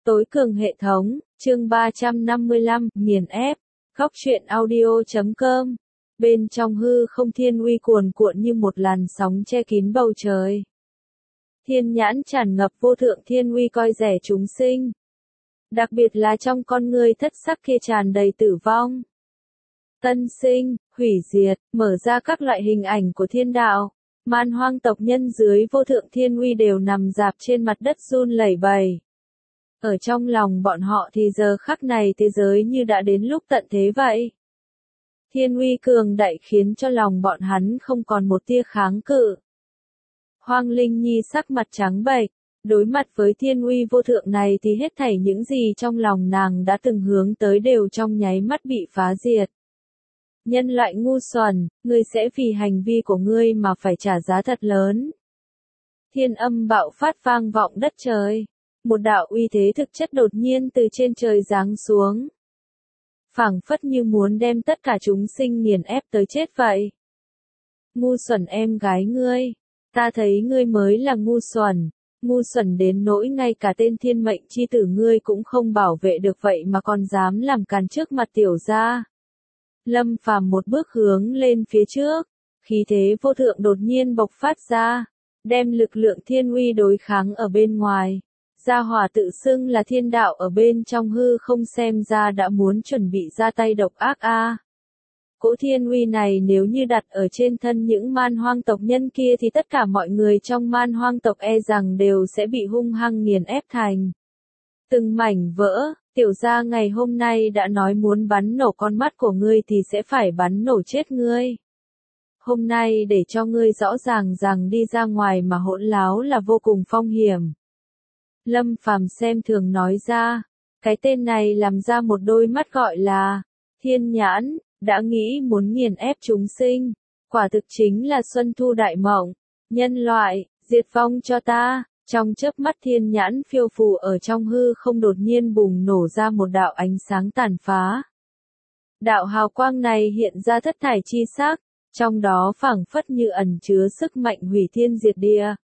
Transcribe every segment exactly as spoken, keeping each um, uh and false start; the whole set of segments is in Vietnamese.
Tối cường hệ thống, chương ba trăm năm mươi lăm, nghiền ép, góc truyện audio chấm com. Bên trong hư không thiên uy cuồn cuộn như một làn sóng che kín bầu trời. Thiên nhãn tràn ngập vô thượng thiên uy coi rẻ chúng sinh. Đặc biệt là trong con ngươi thất sắc kia tràn đầy tử vong. Tân sinh, hủy diệt, mở ra các loại hình ảnh của thiên đạo. Man hoang tộc nhân dưới vô thượng thiên uy đều nằm rạp trên mặt đất run lẩy bẩy. Ở trong lòng bọn họ thì giờ khắc này thế giới như đã đến lúc tận thế vậy. Thiên uy cường đại khiến cho lòng bọn hắn không còn một tia kháng cự. Hoang Linh Nhi sắc mặt trắng bệch, đối mặt với thiên uy vô thượng này thì hết thảy những gì trong lòng nàng đã từng hướng tới đều trong nháy mắt bị phá diệt. Nhân loại ngu xuẩn, ngươi sẽ vì hành vi của ngươi mà phải trả giá thật lớn. Thiên âm bạo phát vang vọng đất trời. Một đạo uy thế thực chất đột nhiên từ trên trời giáng xuống. Phảng phất như muốn đem tất cả chúng sinh nghiền ép tới chết vậy. Ngu xuẩn em gái ngươi, ta thấy ngươi mới là ngu xuẩn, ngu xuẩn đến nỗi ngay cả tên thiên mệnh chi tử ngươi cũng không bảo vệ được vậy mà còn dám làm càn trước mặt tiểu gia. Lâm Phàm một bước hướng lên phía trước, khí thế vô thượng đột nhiên bộc phát ra, đem lực lượng thiên uy đối kháng ở bên ngoài. Gia hỏa tự xưng là thiên đạo ở bên trong hư không xem ra đã muốn chuẩn bị ra tay độc ác a. À. Cỗ thiên uy này nếu như đặt ở trên thân những man hoang tộc nhân kia thì tất cả mọi người trong man hoang tộc e rằng đều sẽ bị hung hăng nghiền ép thành từng mảnh vỡ. Tiểu gia ngày hôm nay đã nói muốn bắn nổ con mắt của ngươi thì sẽ phải bắn nổ chết ngươi. Hôm nay để cho ngươi rõ ràng rằng đi ra ngoài mà hỗn láo là vô cùng phong hiểm. Lâm Phàm xem thường nói ra, cái tên này làm ra một đôi mắt gọi là thiên nhãn, đã nghĩ muốn nghiền ép chúng sinh, quả thực chính là xuân thu đại mộng, nhân loại, diệt vong cho ta. Trong chớp mắt thiên nhãn phiêu phù ở trong hư không đột nhiên bùng nổ ra một đạo ánh sáng tàn phá. Đạo hào quang này hiện ra thất thải chi sắc, trong đó phảng phất như ẩn chứa sức mạnh hủy thiên diệt địa.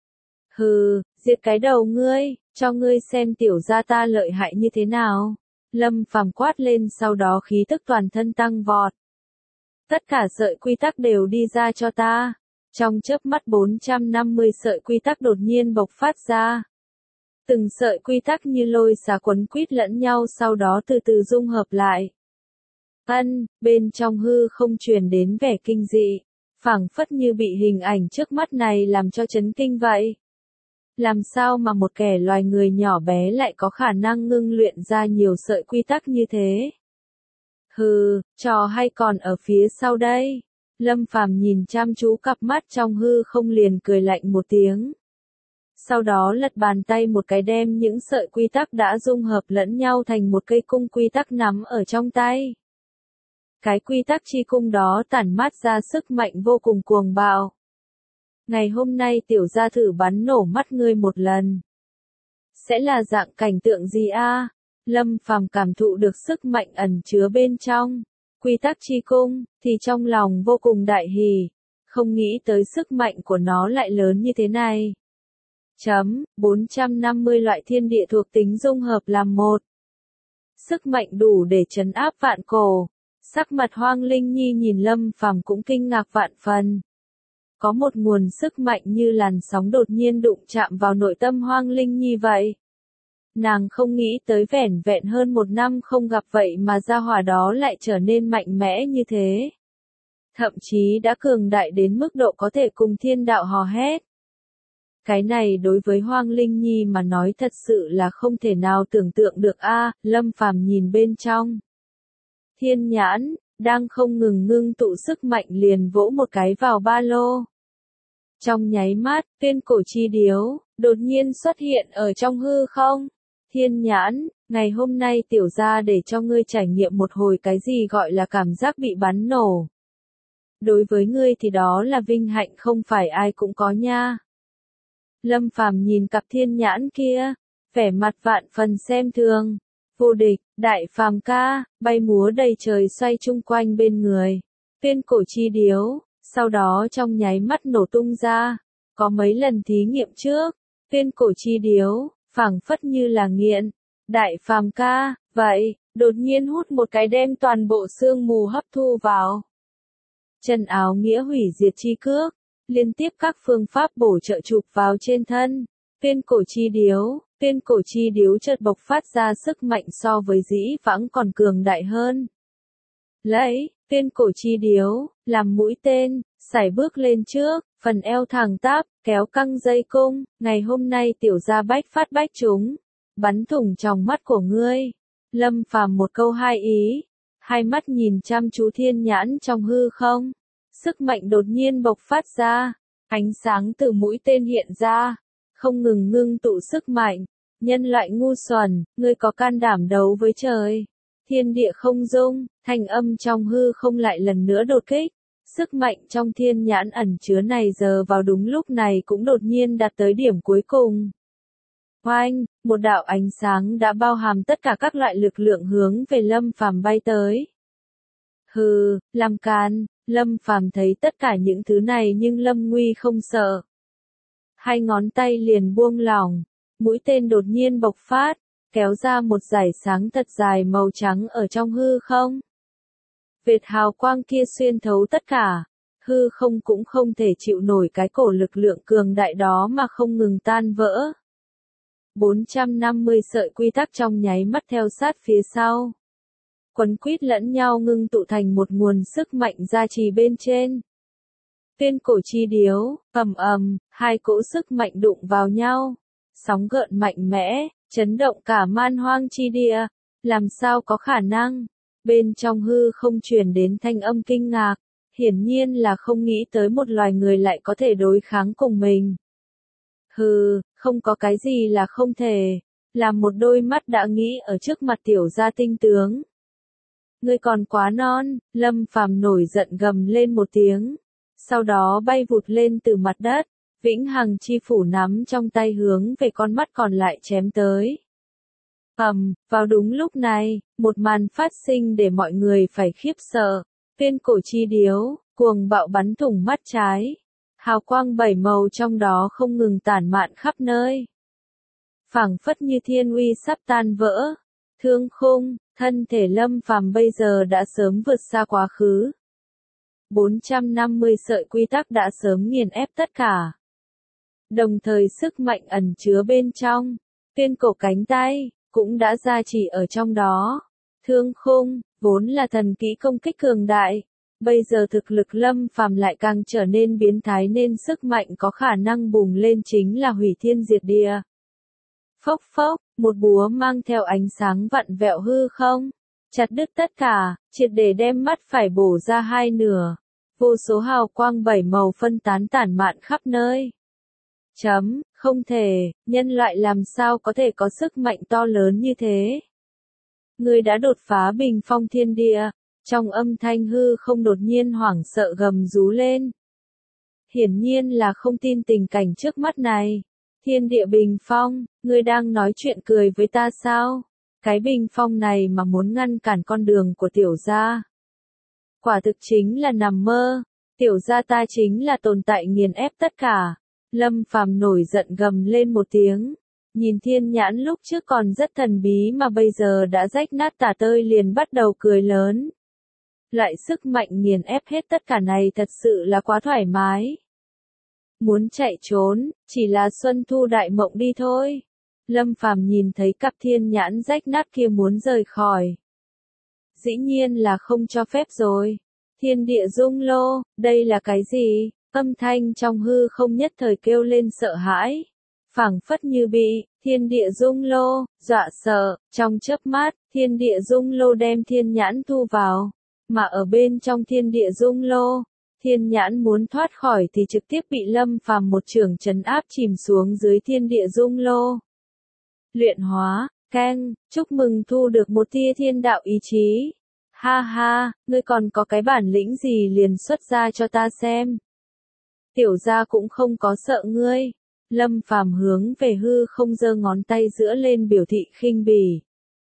Hừ, diệt cái đầu ngươi, cho ngươi xem tiểu gia ta lợi hại như thế nào. Lâm Phàm quát lên sau đó khí tức toàn thân tăng vọt. Tất cả sợi quy tắc đều đi ra cho ta. Trong chớp mắt bốn trăm năm mươi sợi quy tắc đột nhiên bộc phát ra. Từng sợi quy tắc như lôi xả quấn quýt lẫn nhau sau đó từ từ dung hợp lại. Ân, bên trong hư không truyền đến vẻ kinh dị, phảng phất như bị hình ảnh trước mắt này làm cho chấn kinh vậy. Làm sao mà một kẻ loài người nhỏ bé lại có khả năng ngưng luyện ra nhiều sợi quy tắc như thế? Hừ, trò hay còn ở phía sau đây. Lâm Phàm nhìn chăm chú cặp mắt trong hư không liền cười lạnh một tiếng. Sau đó lật bàn tay một cái đem những sợi quy tắc đã dung hợp lẫn nhau thành một cây cung quy tắc nắm ở trong tay. Cái quy tắc chi cung đó tản mát ra sức mạnh vô cùng cuồng bạo. Ngày hôm nay tiểu gia thử bắn nổ mắt ngươi một lần. Sẽ là dạng cảnh tượng gì a? À? Lâm Phàm cảm thụ được sức mạnh ẩn chứa bên trong quy tắc chi cung, thì trong lòng vô cùng đại hỉ, không nghĩ tới sức mạnh của nó lại lớn như thế này. Chấm, bốn trăm năm mươi loại thiên địa thuộc tính dung hợp làm một. Sức mạnh đủ để trấn áp vạn cổ. Sắc mặt Hoang Linh Nhi nhìn Lâm Phàm cũng kinh ngạc vạn phần. Có một nguồn sức mạnh như làn sóng đột nhiên đụng chạm vào nội tâm Hoang Linh Nhi vậy. Nàng không nghĩ tới vẻn vẹn hơn một năm không gặp vậy mà gia hỏa đó lại trở nên mạnh mẽ như thế. Thậm chí đã cường đại đến mức độ có thể cùng thiên đạo hò hét. Cái này đối với Hoang Linh Nhi mà nói thật sự là không thể nào tưởng tượng được a. À, Lâm Phàm nhìn bên trong. Thiên nhãn, đang không ngừng ngưng tụ sức mạnh liền vỗ một cái vào ba lô. Trong nháy mắt, tiên cổ chi điếu, đột nhiên xuất hiện ở trong hư không. Thiên nhãn, ngày hôm nay tiểu gia để cho ngươi trải nghiệm một hồi cái gì gọi là cảm giác bị bắn nổ. Đối với ngươi thì đó là vinh hạnh không phải ai cũng có nha. Lâm Phàm nhìn cặp thiên nhãn kia, vẻ mặt vạn phần xem thường. Vô địch, đại phàm ca, bay múa đầy trời xoay chung quanh bên người. Tiên cổ chi điếu, sau đó trong nháy mắt nổ tung ra. Có mấy lần thí nghiệm trước, tiên cổ chi điếu, phảng phất như là nghiện, Đại phàm ca, vậy, đột nhiên hút một cái đem toàn bộ sương mù hấp thu vào. Chân áo nghĩa hủy diệt chi cước, liên tiếp các phương pháp bổ trợ chụp vào trên thân. Tiên cổ chi điếu, tiên cổ chi điếu chợt bộc phát ra sức mạnh so với dĩ vãng còn cường đại hơn. Lấy, tiên cổ chi điếu, làm mũi tên, sải bước lên trước, phần eo thẳng tắp, kéo căng dây cung, ngày hôm nay tiểu gia bách phát bách chúng, bắn thủng tròng mắt của ngươi. Lâm Phàm một câu hai ý, hai mắt nhìn chăm chú thiên nhãn trong hư không, sức mạnh đột nhiên bộc phát ra, ánh sáng từ mũi tên hiện ra, không ngừng ngưng tụ sức mạnh. Nhân loại ngu xuẩn, ngươi có can đảm đấu với trời. Thiên địa không dung, thanh âm trong hư không lại lần nữa đột kích. Sức mạnh trong thiên nhãn ẩn chứa này giờ vào đúng lúc này cũng đột nhiên đạt tới điểm cuối cùng. Oanh, một đạo ánh sáng đã bao hàm tất cả các loại lực lượng hướng về Lâm Phàm bay tới. Hừ, làm càn, Lâm Phàm thấy tất cả những thứ này nhưng Lâm Nguy không sợ. Hai ngón tay liền buông lỏng, mũi tên đột nhiên bộc phát, kéo ra một dải sáng thật dài màu trắng ở trong hư không. Vệt hào quang kia xuyên thấu tất cả, hư không cũng không thể chịu nổi cái cổ lực lượng cường đại đó mà không ngừng tan vỡ. bốn trăm năm mươi sợi quy tắc trong nháy mắt theo sát phía sau. Quấn quýt lẫn nhau ngưng tụ thành một nguồn sức mạnh gia trì bên trên. Tiên cổ chi điếu, ầm ầm, hai cỗ sức mạnh đụng vào nhau. Sóng gợn mạnh mẽ, chấn động cả man hoang chi địa. Làm sao có khả năng? Bên trong hư không truyền đến thanh âm kinh ngạc. Hiển nhiên là không nghĩ tới một loài người lại có thể đối kháng cùng mình. Hừ, không có cái gì là không thể. Làm một đôi mắt đã nghĩ ở trước mặt tiểu gia tinh tướng. Ngươi còn quá non, Lâm Phàm nổi giận gầm lên một tiếng. Sau đó bay vụt lên từ mặt đất, vĩnh hằng chi phủ nắm trong tay hướng về con mắt còn lại chém tới. Ầm, vào đúng lúc này, một màn phát sinh để mọi người phải khiếp sợ. Tiên cổ chi điếu, cuồng bạo bắn thủng mắt trái. Hào quang bảy màu trong đó không ngừng tản mạn khắp nơi. Phảng phất như thiên uy sắp tan vỡ. Thương khung, thân thể Lâm Phàm bây giờ đã sớm vượt xa quá khứ. bốn trăm năm mươi sợi quy tắc đã sớm nghiền ép tất cả. Đồng thời sức mạnh ẩn chứa bên trong, tiên cổ cánh tay, cũng đã gia trì ở trong đó. Thương khung, vốn là thần kỹ công kích cường đại. Bây giờ thực lực Lâm Phàm lại càng trở nên biến thái nên sức mạnh có khả năng bùng lên chính là hủy thiên diệt địa. Phốc phốc, một búa mang theo ánh sáng vặn vẹo hư không, chặt đứt tất cả, triệt để đem mắt phải bổ ra hai nửa. Vô số hào quang bảy màu phân tán tản mạn khắp nơi. Chấm, không thể, nhân loại làm sao có thể có sức mạnh to lớn như thế. Ngươi đã đột phá bình phong thiên địa, trong âm thanh hư không đột nhiên hoảng sợ gầm rú lên. Hiển nhiên là không tin tình cảnh trước mắt này. Thiên địa bình phong, ngươi đang nói chuyện cười với ta sao? Cái bình phong này mà muốn ngăn cản con đường của tiểu gia. Quả thực chính là nằm mơ, tiểu gia ta chính là tồn tại nghiền ép tất cả. Lâm Phàm nổi giận gầm lên một tiếng, nhìn thiên nhãn lúc trước còn rất thần bí mà bây giờ đã rách nát tả tơi liền bắt đầu cười lớn. Loại sức mạnh nghiền ép hết tất cả này thật sự là quá thoải mái. Muốn chạy trốn, chỉ là xuân thu đại mộng đi thôi. Lâm Phàm nhìn thấy cặp thiên nhãn rách nát kia muốn rời khỏi. Dĩ nhiên là không cho phép rồi. Thiên địa rung lô, đây là cái gì? Âm thanh trong hư không nhất thời kêu lên sợ hãi. Phảng phất như bị, thiên địa rung lô, dọa sợ, trong chớp mắt, thiên địa rung lô đem thiên nhãn thu vào. Mà ở bên trong thiên địa rung lô, thiên nhãn muốn thoát khỏi thì trực tiếp bị Lâm Phàm một chưởng trấn áp chìm xuống dưới thiên địa rung lô. Luyện hóa, keng, chúc mừng thu được một tia thiên đạo ý chí. Ha ha, ngươi còn có cái bản lĩnh gì liền xuất ra cho ta xem. Tiểu gia cũng không có sợ ngươi. Lâm Phàm hướng về hư không giơ ngón tay giữa lên biểu thị khinh bỉ.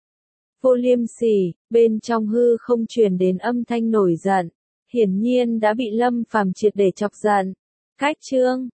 Vô liêm sỉ, bên trong hư không truyền đến âm thanh nổi giận. Hiển nhiên đã bị Lâm Phàm triệt để chọc giận. Cách chương,